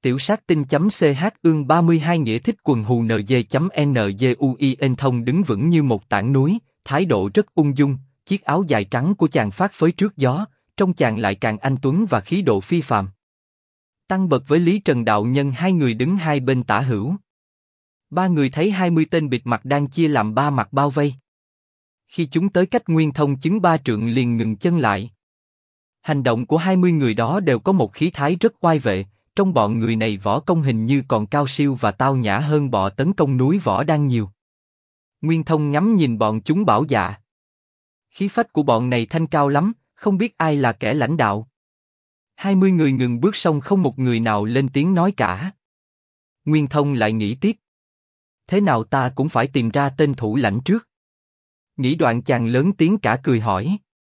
Tiểu sát tinh.ch ương 32 nghĩa thích quần hù NG.NGUI thông đứng vững như một tảng núi, thái độ rất ung dung, chiếc áo dài trắng của chàng phác phới trước gió, trông chàng lại càng anh tuấn và khí độ phi phàm. Tăng Bật với Lý Trần Đạo Nhân hai người đứng hai bên tả hữu. Ba người thấy 20 tên bịt mặt đang chia làm ba mặt bao vây. Khi chúng tới cách Nguyên Thông chứng 3 trượng liền ngừng chân lại. Hành động của 20 người đó đều có một khí thái rất oai vệ, trong bọn người này võ công hình như còn cao siêu và tao nhã hơn bọ tấn công núi Võ Đan nhiều. Nguyên Thông ngắm nhìn bọn chúng bảo dạ. Khí phách của bọn này thanh cao lắm, không biết ai là kẻ lãnh đạo. 20 người ngừng bước xong không một người nào lên tiếng nói cả. Nguyên Thông lại nghĩ tiếp. Thế nào ta cũng phải tìm ra tên thủ lãnh trước. Nghĩ đoạn chàng lớn tiếng cả cười hỏi.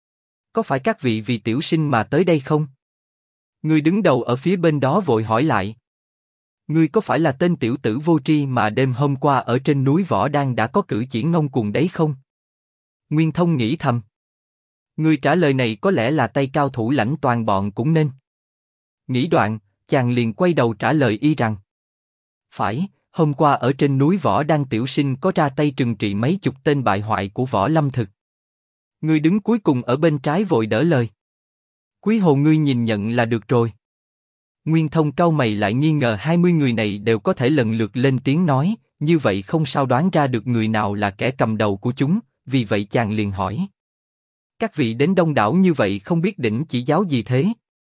Có phải các vị vì tiểu sinh mà tới đây không? Người đứng đầu ở phía bên đó vội hỏi lại. Ngươi có phải là tên tiểu tử vô tri mà đêm hôm qua ở trên núi Võ Đan đã có cử chỉ ngông cuồng đấy không? Nguyên Thông nghĩ thầm. Người trả lời này có lẽ là tay cao thủ lãnh toàn bọn cũng nên. Nghĩ đoạn, chàng liền quay đầu trả lời y rằng. Phải, hôm qua ở trên núi Võ Đan tiểu sinh có ra tay trừng trị mấy chục tên bại hoại của Võ Lâm Thực. Người đứng cuối cùng ở bên trái vội đỡ lời. Quý hồ ngươi nhìn nhận là được rồi. Nguyên Thông cau mày lại nghi ngờ 20 người này đều có thể lần lượt lên tiếng nói, như vậy không sao đoán ra được người nào là kẻ cầm đầu của chúng, vì vậy chàng liền hỏi. Các vị đến đông đảo như vậy không biết đỉnh chỉ giáo gì thế?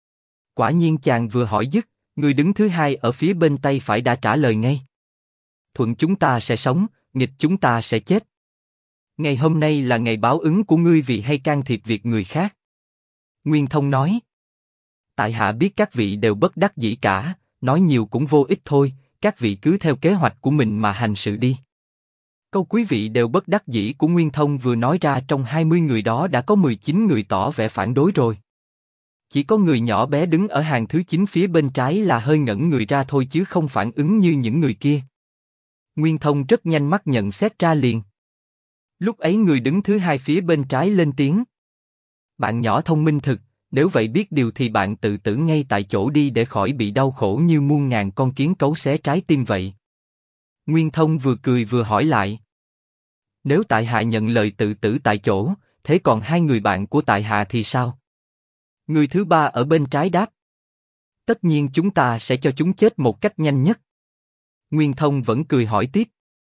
Quả nhiên chàng vừa hỏi dứt, người đứng thứ hai ở phía bên tay phải đã trả lời ngay. Thuận chúng ta sẽ sống, nghịch chúng ta sẽ chết. Ngày hôm nay là ngày báo ứng của ngươi vì hay can thiệp việc người khác. Nguyên Thông nói. Tại hạ biết các vị đều bất đắc dĩ cả, nói nhiều cũng vô ích thôi, các vị cứ theo kế hoạch của mình mà hành sự đi. Câu quý vị đều bất đắc dĩ của Nguyên Thông vừa nói ra trong 20 người đó đã có 19 người tỏ vẻ phản đối rồi. Chỉ có người nhỏ bé đứng ở hàng thứ 9 phía bên trái là hơi ngẩn người ra thôi chứ không phản ứng như những người kia. Nguyên Thông rất nhanh mắt nhận xét ra liền. Lúc ấy người đứng thứ hai phía bên trái lên tiếng. Bạn nhỏ thông minh thực, nếu vậy biết điều thì bạn tự tử ngay tại chỗ đi để khỏi bị đau khổ như muôn ngàn con kiến cấu xé trái tim vậy. Nguyên Thông vừa cười vừa hỏi lại. Nếu tại hạ nhận lời tự tử tại chỗ, thế còn hai người bạn của tại hạ thì sao? Người thứ ba ở bên trái đáp. Tất nhiên chúng ta sẽ cho chúng chết một cách nhanh nhất. Nguyên Thông vẫn cười hỏi tiếp.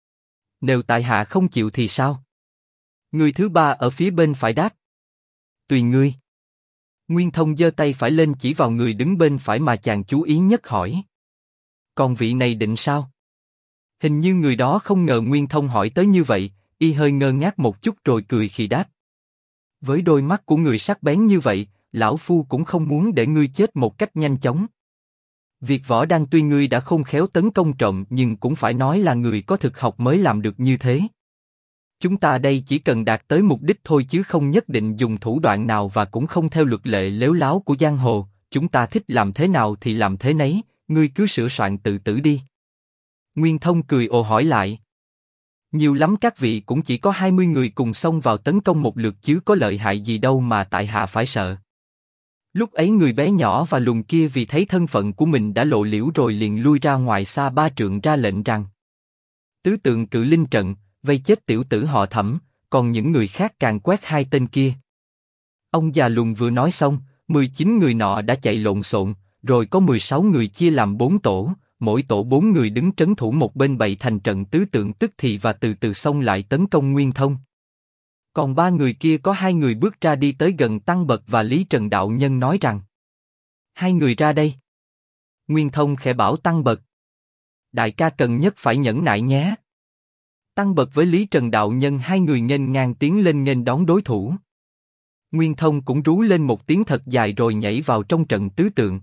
Nếu tại hạ không chịu thì sao? Người thứ ba ở phía bên phải đáp. Tùy ngươi. Nguyên Thông giơ tay phải lên chỉ vào người đứng bên phải mà chàng chú ý nhất hỏi. Còn vị này định sao? Hình như người đó không ngờ Nguyên Thông hỏi tới như vậy, y hơi ngơ ngác một chút rồi cười khi đáp. Với đôi mắt của người sắc bén như vậy, lão phu cũng không muốn để ngươi chết một cách nhanh chóng. Việc Võ Đan tuy ngươi đã khôn khéo tấn công trộm nhưng cũng phải nói là người có thực học mới làm được như thế. Chúng ta đây chỉ cần đạt tới mục đích thôi chứ không nhất định dùng thủ đoạn nào và cũng không theo luật lệ lếu láo của giang hồ, chúng ta thích làm thế nào thì làm thế nấy, ngươi cứ sửa soạn tự tử đi. Nguyên Thông cười ồ hỏi lại. Nhiều lắm các vị cũng chỉ có 20 người cùng xông vào tấn công một lượt chứ có lợi hại gì đâu mà tại hạ phải sợ. Lúc ấy người bé nhỏ và lùn kia vì thấy thân phận của mình đã lộ liễu rồi liền lui ra ngoài xa 3 trượng ra lệnh rằng. Tứ tượng cự linh trận, vây chết tiểu tử họ Thẩm, còn những người khác càng quét hai tên kia. Ông già lùn vừa nói xong, 19 người nọ đã chạy lộn xộn, rồi có 16 người chia làm 4 tổ, mỗi tổ 4 người đứng trấn thủ một bên bày thành trận tứ tượng tức thì và từ từ xông lại tấn công Nguyên Thông. Còn 3 người kia có 2 người bước ra đi tới gần Tăng Bật và Lý Trần Đạo Nhân nói rằng. 2 người ra đây. Nguyên Thông khẽ bảo Tăng Bật. Đại ca cần nhất phải nhẫn nại nhé. Tăng Bật với Lý Trần Đạo Nhân 2 người nghênh ngang tiến lên nghênh đón đối thủ. Nguyên Thông cũng rú lên một tiếng thật dài rồi nhảy vào trong trận tứ tượng.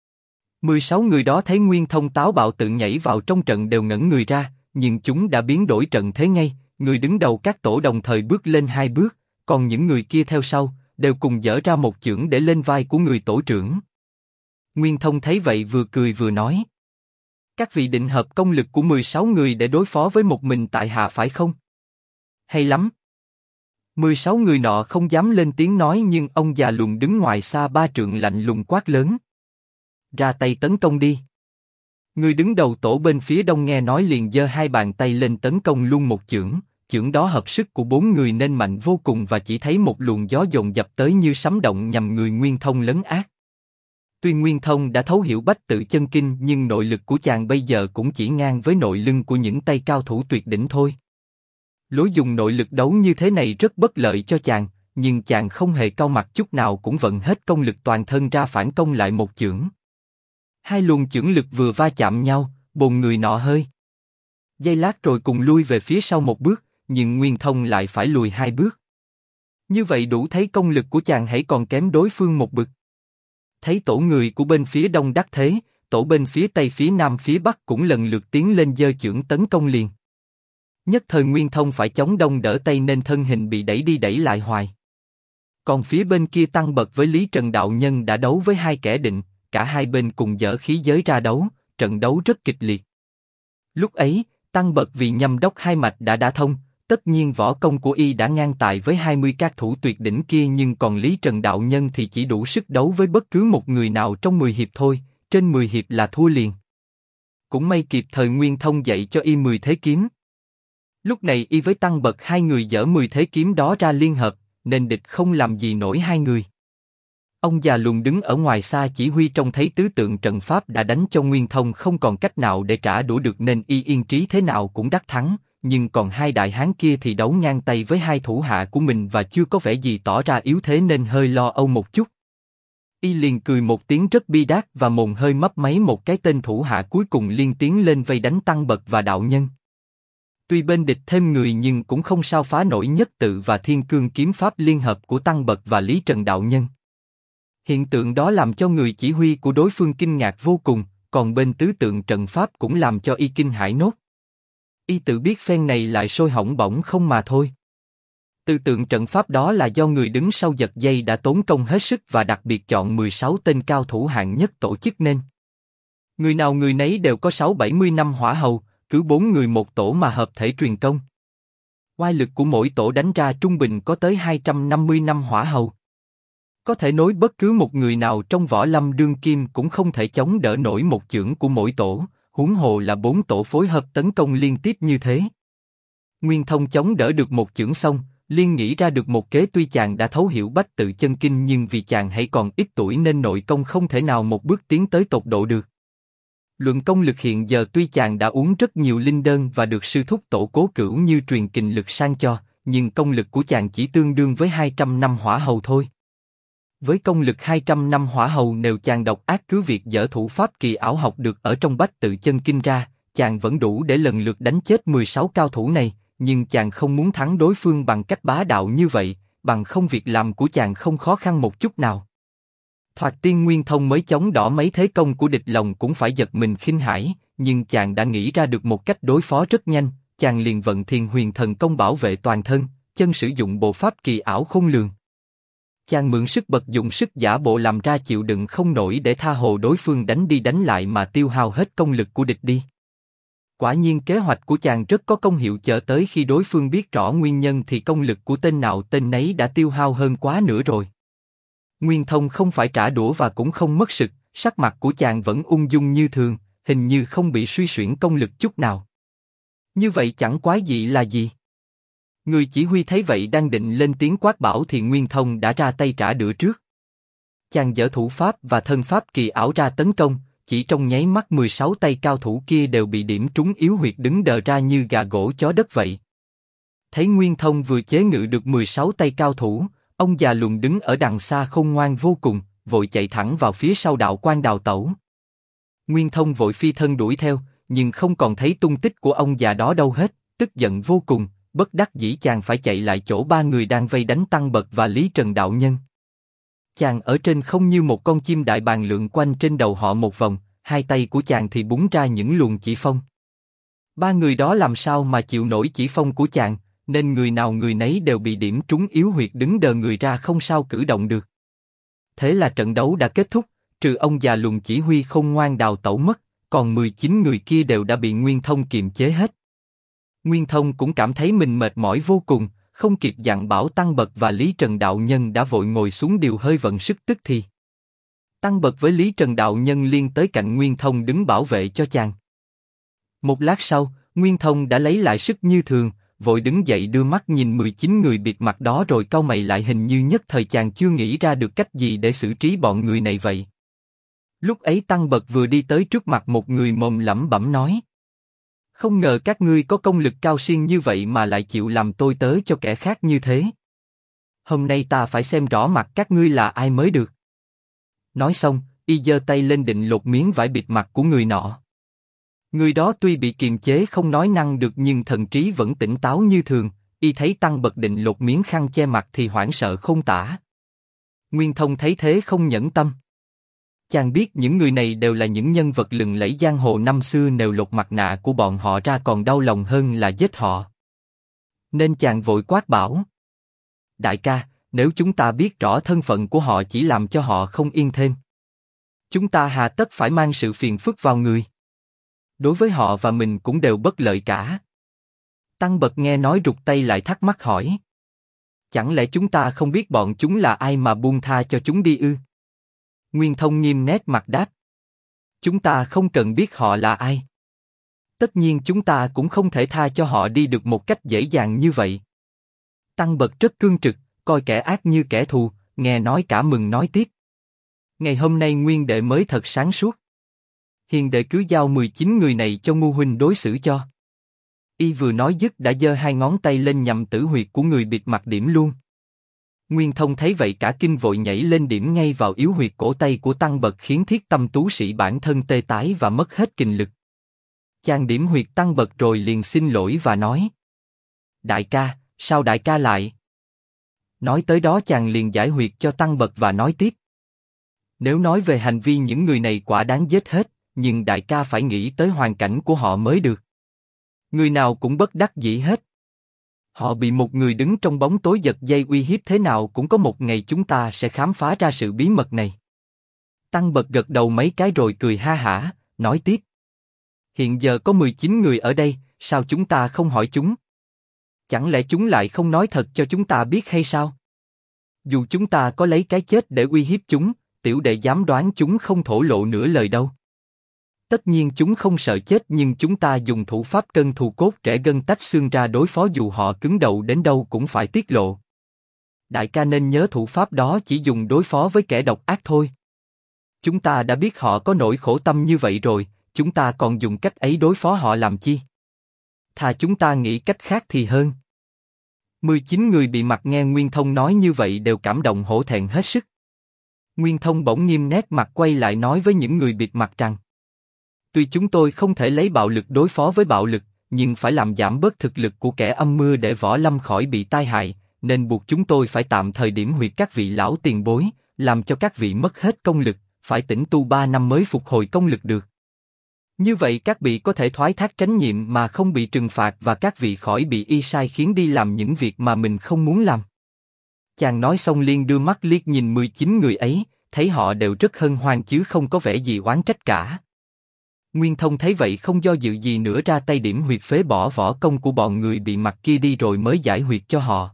16 người đó thấy Nguyên Thông táo bạo tự nhảy vào trong trận đều ngẩn người ra, nhưng chúng đã biến đổi trận thế ngay, người đứng đầu các tổ đồng thời bước lên 2 bước, còn những người kia theo sau, đều cùng giở ra một chưởng để lên vai của người tổ trưởng. Nguyên Thông thấy vậy vừa cười vừa nói. Các vị định hợp công lực của 16 người để đối phó với một mình tại hạ phải không? Hay lắm. 16 người nọ không dám lên tiếng nói nhưng ông già lùn đứng ngoài xa 3 trượng lạnh lùng quát lớn. Ra tay tấn công đi. Người đứng đầu tổ bên phía đông nghe nói liền giơ hai bàn tay lên tấn công luôn một chưởng, chưởng đó hợp sức của bốn người nên mạnh vô cùng và chỉ thấy một luồng gió dồn dập tới như sấm động nhằm người Nguyên Thông lấn át. Tuy Nguyên Thông đã thấu hiểu bách tự chân kinh nhưng nội lực của chàng bây giờ cũng chỉ ngang với nội lưng của những tay cao thủ tuyệt đỉnh thôi. Lối dùng nội lực đấu như thế này rất bất lợi cho chàng, nhưng chàng không hề cau mặt chút nào cũng vận hết công lực toàn thân ra phản công lại một chưởng. Hai luồng chưởng lực vừa va chạm nhau, bồn người nọ hơi giây lát rồi cùng lui về phía sau một bước, nhưng Nguyên Thông lại phải lùi hai bước. Như vậy đủ thấy công lực của chàng hãy còn kém đối phương một bậc. Thấy tổ người của bên phía đông đắc thế, tổ bên phía tây phía nam phía bắc cũng lần lượt tiến lên giơ chưởng tấn công liền. Nhất thời Nguyên Thông phải chống đông đỡ tây nên thân hình bị đẩy đi đẩy lại hoài. Còn phía bên kia Tăng Bật với Lý Trần đạo nhân đã đấu với hai kẻ định, cả hai bên cùng dở khí giới ra đấu, trận đấu rất kịch liệt. Lúc ấy, Tăng Bật vì nhâm đốc hai mạch đã đả thông, tất nhiên võ công của y đã ngang tài với 20 các thủ tuyệt đỉnh kia, nhưng còn Lý Trần đạo nhân thì chỉ đủ sức đấu với bất cứ một người nào trong 10 hiệp thôi, trên 10 hiệp là thua liền. Cũng may kịp thời Nguyên Thông dạy cho y 10 thế kiếm. Lúc này y với Tăng Bật hai người dở 10 thế kiếm đó ra liên hợp, nên địch không làm gì nổi hai người. Ông già lùn đứng ở ngoài xa chỉ huy trông thấy tứ tượng trận pháp đã đánh cho Nguyên Thông không còn cách nào để trả đũa được nên y yên trí thế nào cũng đắc thắng, nhưng còn hai đại hán kia thì đấu ngang tay với hai thủ hạ của mình và chưa có vẻ gì tỏ ra yếu thế nên hơi lo âu một chút. Y liền cười một tiếng rất bi đát và mồm hơi mấp máy một cái, tên thủ hạ cuối cùng liên tiến lên vây đánh Tăng Bật và đạo nhân. Tuy bên địch thêm người nhưng cũng không sao phá nổi nhất tự và thiên cương kiếm pháp liên hợp của Tăng Bật và Lý Trần đạo nhân. Hiện tượng đó làm cho người chỉ huy của đối phương kinh ngạc vô cùng, còn bên tứ tượng trận pháp cũng làm cho y kinh hãi nốt. Y tự biết phen này lại sôi hỏng bỏng không mà thôi. Tứ tượng trận pháp đó là do người đứng sau giật dây đã tốn công hết sức và đặc biệt chọn 16 tên cao thủ hạng nhất tổ chức nên. Người nào người nấy đều có 6-70 năm hỏa hầu, cứ 4 người một tổ mà hợp thể truyền công. Oai lực của mỗi tổ đánh ra trung bình có tới 250 năm hỏa hầu. Có thể nói bất cứ một người nào trong võ lâm đương kim cũng không thể chống đỡ nổi một chưởng của mỗi tổ, huống hồ là 4 tổ phối hợp tấn công liên tiếp như thế. Nguyên Thông chống đỡ được một chưởng xong, liền nghĩ ra được một kế. Tuy chàng đã thấu hiểu bách tự chân kinh nhưng vì chàng hãy còn ít tuổi nên nội công không thể nào một bước tiến tới tột độ được. Luận công lực hiện giờ tuy chàng đã uống rất nhiều linh đơn và được sư thúc Tổ Cố Cửu như truyền kình lực sang cho, nhưng công lực của chàng chỉ tương đương với 200 năm hỏa hầu thôi. Với công lực 200 năm hỏa hầu, nếu chàng độc ác cứ việc dở thủ pháp kỳ ảo học được ở trong bách tự chân kinh ra, chàng vẫn đủ để lần lượt đánh chết 16 cao thủ này, nhưng chàng không muốn thắng đối phương bằng cách bá đạo như vậy, bằng không việc làm của chàng không khó khăn một chút nào. Thoạt tiên Nguyên Thông mới chống đỏ mấy thế công của địch, lòng cũng phải giật mình khinh hãi, nhưng chàng đã nghĩ ra được một cách đối phó rất nhanh, chàng liền vận Thiền Huyền Thần Công bảo vệ toàn thân, chân sử dụng bộ pháp kỳ ảo khôn lường. Chàng mượn sức bật dụng sức giả bộ làm ra chịu đựng không nổi để tha hồ đối phương đánh đi đánh lại mà tiêu hao hết công lực của địch đi. Quả nhiên kế hoạch của chàng rất có công hiệu, chờ tới khi đối phương biết rõ nguyên nhân thì công lực của tên nào tên nấy đã tiêu hao hơn quá nữa rồi. Nguyên Thông không phải trả đũa và cũng không mất sực, sắc mặt của chàng vẫn ung dung như thường, hình như không bị suy xuyển công lực chút nào. Như vậy chẳng quái dị là gì? Người chỉ huy thấy vậy đang định lên tiếng quát bảo thì Nguyên Thông đã ra tay trả đũa trước. Chàng dở thủ pháp và thân pháp kỳ ảo ra tấn công, chỉ trong nháy mắt 16 tay cao thủ kia đều bị điểm trúng yếu huyệt đứng đờ ra như gà gỗ chó đất vậy. Thấy Nguyên Thông vừa chế ngự được 16 tay cao thủ, ông già lùn đứng ở đằng xa khôn ngoan vô cùng, vội chạy thẳng vào phía sau đạo quan đào tẩu. Nguyên Thông vội phi thân đuổi theo, nhưng không còn thấy tung tích của ông già đó đâu hết, tức giận vô cùng, bất đắc dĩ chàng phải chạy lại chỗ ba người đang vây đánh Tăng Bật và Lý Trần đạo nhân. Chàng ở trên không như một con chim đại bàng lượn quanh trên đầu họ một vòng, hai tay của chàng thì búng ra những luồng chỉ phong. Ba người đó làm sao mà chịu nổi chỉ phong của chàng, nên người nào người nấy đều bị điểm trúng yếu huyệt đứng đờ người ra không sao cử động được. Thế là trận đấu đã kết thúc, trừ ông già lùn chỉ huy khôn ngoan đào tẩu mất, còn 19 người kia đều đã bị Nguyên Thông kiềm chế hết. Nguyên Thông cũng cảm thấy mình mệt mỏi vô cùng, không kịp dặn bảo Tăng Bật và Lý Trần đạo nhân đã vội ngồi xuống điều hơi vận sức tức thì. Tăng Bật với Lý Trần đạo nhân liên tới cạnh Nguyên Thông đứng bảo vệ cho chàng. Một lát sau, Nguyên Thông đã lấy lại sức như thường, vội đứng dậy đưa mắt nhìn 19 người bịt mặt đó rồi cau mày lại, hình như nhất thời chàng chưa nghĩ ra được cách gì để xử trí bọn người này vậy. Lúc ấy Tăng Bật vừa đi tới trước mặt một người mồm lẩm bẩm nói: không ngờ các ngươi có công lực cao siêu như vậy mà lại chịu làm tôi tớ cho kẻ khác như thế. Hôm nay ta phải xem rõ mặt các ngươi là ai mới được. Nói xong, y giơ tay lên định lột miếng vải bịt mặt của người nọ. Người đó tuy bị kiềm chế không nói năng được nhưng thần trí vẫn tỉnh táo như thường. Y thấy Tăng Bật định lột miếng khăn che mặt thì hoảng sợ khôn tả. Nguyên Thông thấy thế không nhẫn tâm. Chàng biết những người này đều là những nhân vật lừng lẫy giang hồ năm xưa, nếu lột mặt nạ của bọn họ ra còn đau lòng hơn là giết họ. Nên chàng vội quát bảo: đại ca, nếu chúng ta biết rõ thân phận của họ chỉ làm cho họ không yên thêm. Chúng ta hà tất phải mang sự phiền phức vào người. Đối với họ và mình cũng đều bất lợi cả. Tăng Bật nghe nói rụt tay lại, thắc mắc hỏi: chẳng lẽ chúng ta không biết bọn chúng là ai mà buông tha cho chúng đi ư? Nguyên Thông nghiêm nét mặt đáp: chúng ta không cần biết họ là ai. Tất nhiên chúng ta cũng không thể tha cho họ đi được một cách dễ dàng như vậy. Tăng Bật rất cương trực, coi kẻ ác như kẻ thù, nghe nói cả mừng nói tiếp: ngày hôm nay Nguyên đệ mới thật sáng suốt. Hiền đệ cứ giao 19 người này cho Ngu huynh đối xử cho. Y vừa nói dứt đã giơ hai ngón tay lên nhằm tử huyệt của người bịt mặt điểm luôn. Nguyên Thông thấy vậy cả kinh vội nhảy lên điểm ngay vào yếu huyệt cổ tay của Tăng Bật, khiến thiết tâm tú sĩ bản thân tê tái và mất hết kình lực. Chàng điểm huyệt Tăng Bật rồi liền xin lỗi và nói: đại ca, sao đại ca lại? Nói tới đó chàng liền giải huyệt cho Tăng Bật và nói tiếp: nếu nói về hành vi những người này quả đáng giết hết, nhưng đại ca phải nghĩ tới hoàn cảnh của họ mới được. Người nào cũng bất đắc dĩ hết. Họ bị một người đứng trong bóng tối giật dây uy hiếp, thế nào cũng có một ngày chúng ta sẽ khám phá ra sự bí mật này. Tăng Bật gật đầu mấy cái rồi cười ha hả, nói tiếp: hiện giờ có 19 người ở đây, sao chúng ta không hỏi chúng? Chẳng lẽ chúng lại không nói thật cho chúng ta biết hay sao? Dù chúng ta có lấy cái chết để uy hiếp chúng, tiểu đệ dám đoán chúng không thổ lộ nửa lời đâu. Tất nhiên chúng không sợ chết, nhưng chúng ta dùng thủ pháp cân thù cốt rẽ gân tách xương ra đối phó, dù họ cứng đầu đến đâu cũng phải tiết lộ. Đại ca nên nhớ thủ pháp đó chỉ dùng đối phó với kẻ độc ác thôi. Chúng ta đã biết họ có nỗi khổ tâm như vậy rồi, chúng ta còn dùng cách ấy đối phó họ làm chi? Thà chúng ta nghĩ cách khác thì hơn. 19 người bị mặt nghe Nguyên Thông nói như vậy đều cảm động hổ thẹn hết sức. Nguyên Thông bỗng nghiêm nét mặt quay lại nói với những người bịt mặt rằng: tuy chúng tôi không thể lấy bạo lực đối phó với bạo lực, nhưng phải làm giảm bớt thực lực của kẻ âm mưu để Võ Lâm khỏi bị tai hại, nên buộc chúng tôi phải tạm thời điểm huyệt các vị lão tiền bối, làm cho các vị mất hết công lực, phải tĩnh tu 3 năm mới phục hồi công lực được. Như vậy các vị có thể thoái thác trách nhiệm mà không bị trừng phạt, và các vị khỏi bị y sai khiến đi làm những việc mà mình không muốn làm. Chàng nói xong liền đưa mắt liếc nhìn 19 người ấy, thấy họ đều rất hân hoan chứ không có vẻ gì oán trách cả. Nguyên Thông thấy vậy không do dự gì nữa, ra tay điểm huyệt phế bỏ võ công của bọn người bị mặt kia đi rồi mới giải huyệt cho họ.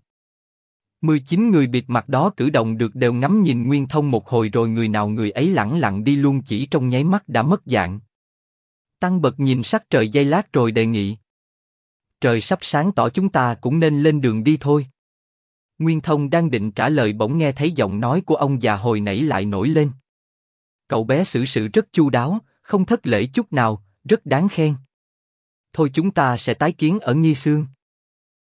19 người bịt mặt đó cử động được đều ngắm nhìn Nguyên Thông một hồi rồi người nào người ấy lẳng lặng đi luôn, chỉ trong nháy mắt đã mất dạng. Tăng Bật nhìn sắc trời giây lát rồi đề nghị: trời sắp sáng tỏ, chúng ta cũng nên lên đường đi thôi. Nguyên Thông đang định trả lời bỗng nghe thấy giọng nói của ông già hồi nãy lại nổi lên: cậu bé xử sự rất chu đáo, không thất lễ chút nào, rất đáng khen. Thôi chúng ta sẽ tái kiến ở Nghi Xương.